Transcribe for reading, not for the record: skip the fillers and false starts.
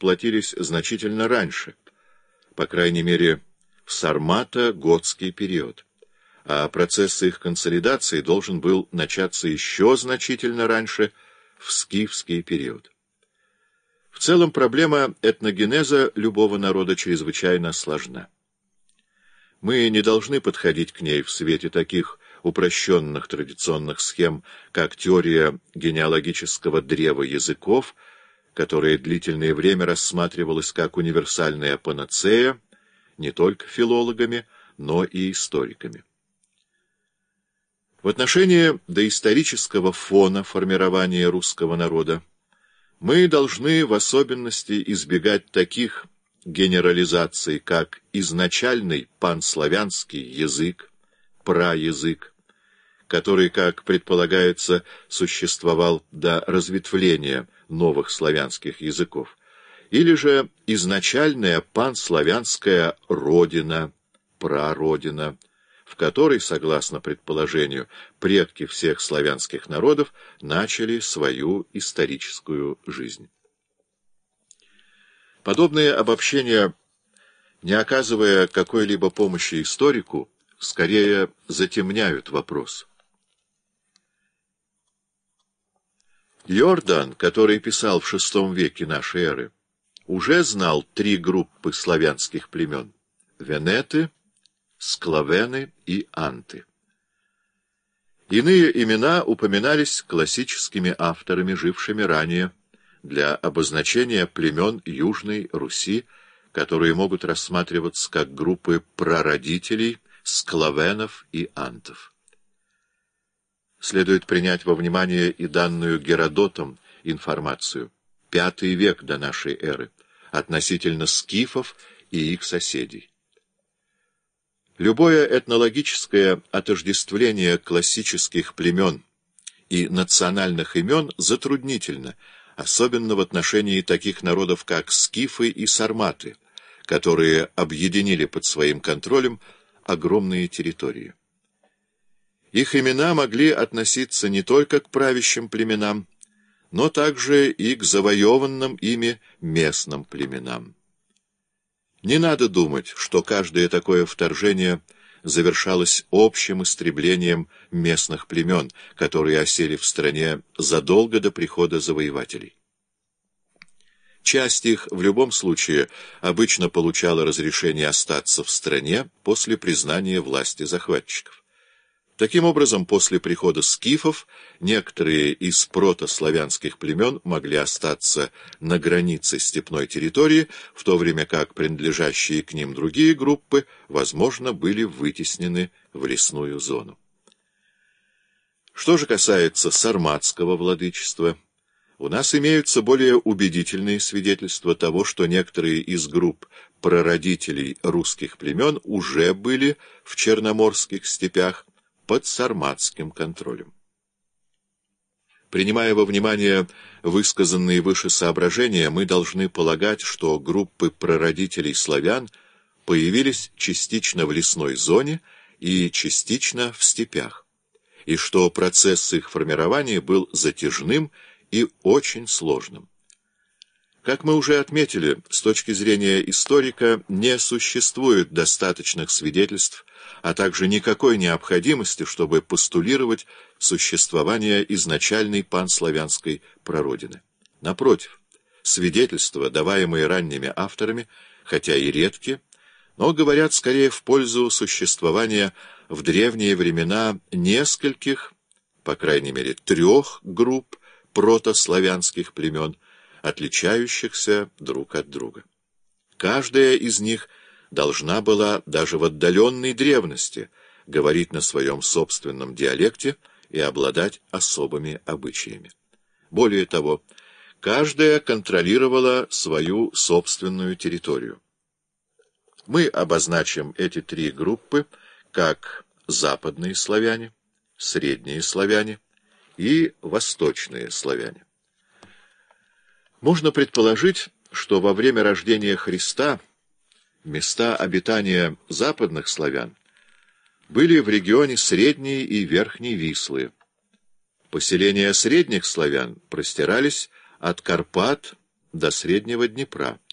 сплотились значительно раньше, по крайней мере, в сармато-готский период, а процесс их консолидации должен был начаться еще значительно раньше, в скифский период. В целом проблема этногенеза любого народа чрезвычайно сложна. Мы не должны подходить к ней в свете таких упрощенных традиционных схем, как теория генеалогического древа языков, которая длительное время рассматривалась как универсальная панацея не только филологами, но и историками. В отношении доисторического фона формирования русского народа мы должны в особенности избегать таких генерализаций, как изначальный панславянский язык, праязык, который, как предполагается, существовал до разветвления новых славянских языков, или же изначальная панславянская родина, прародина, в которой, согласно предположению, предки всех славянских народов начали свою историческую жизнь. Подобные обобщения, не оказывая какой-либо помощи историку, скорее затемняют вопрос. Йордан, который писал в VI веке нашей эры, уже знал 3 группы славянских племен — венеты, склавены и анты. Иные имена упоминались классическими авторами, жившими ранее, для обозначения племен Южной Руси, которые могут рассматриваться как группы прародителей склавенов и антов. Следует принять во внимание и данную Геродотом информацию, V век до нашей эры, относительно скифов и их соседей. Любое этнологическое отождествление классических племен и национальных имен затруднительно, особенно в отношении таких народов, как скифы и сарматы, которые объединили под своим контролем огромные территории. Их имена могли относиться не только к правящим племенам, но также и к завоеванным ими местным племенам. Не надо думать, что каждое такое вторжение завершалось общим истреблением местных племен, которые осели в стране задолго до прихода завоевателей. Часть их в любом случае обычно получала разрешение остаться в стране после признания власти захватчиков. Таким образом, после прихода скифов некоторые из протославянских племен могли остаться на границе степной территории, в то время как принадлежащие к ним другие группы, возможно, были вытеснены в лесную зону. Что же касается сарматского владычества, у нас имеются более убедительные свидетельства того, что некоторые из групп прародителей русских племен уже были в черноморских степях под сарматским контролем. Принимая во внимание высказанные выше соображения, мы должны полагать, что группы прародителей славян появились частично в лесной зоне и частично в степях, и что процесс их формирования был затяжным и очень сложным. Как мы уже отметили, с точки зрения историка не существует достаточных свидетельств, а также никакой необходимости, чтобы постулировать существование изначальной панславянской прародины. Напротив, свидетельства, даваемые ранними авторами, хотя и редки, но говорят скорее в пользу существования в древние времена нескольких, по крайней мере 3 групп протославянских племен, отличающихся друг от друга. Каждая из них должна была даже в отдаленной древности говорить на своем собственном диалекте и обладать особыми обычаями. Более того, каждая контролировала свою собственную территорию. Мы обозначим эти 3 группы как западные славяне, средние славяне и восточные славяне. Можно предположить, что во время рождения Христа места обитания западных славян были в регионе Средней и Верхней Вислы. Поселения средних славян простирались от Карпат до Среднего Днепра.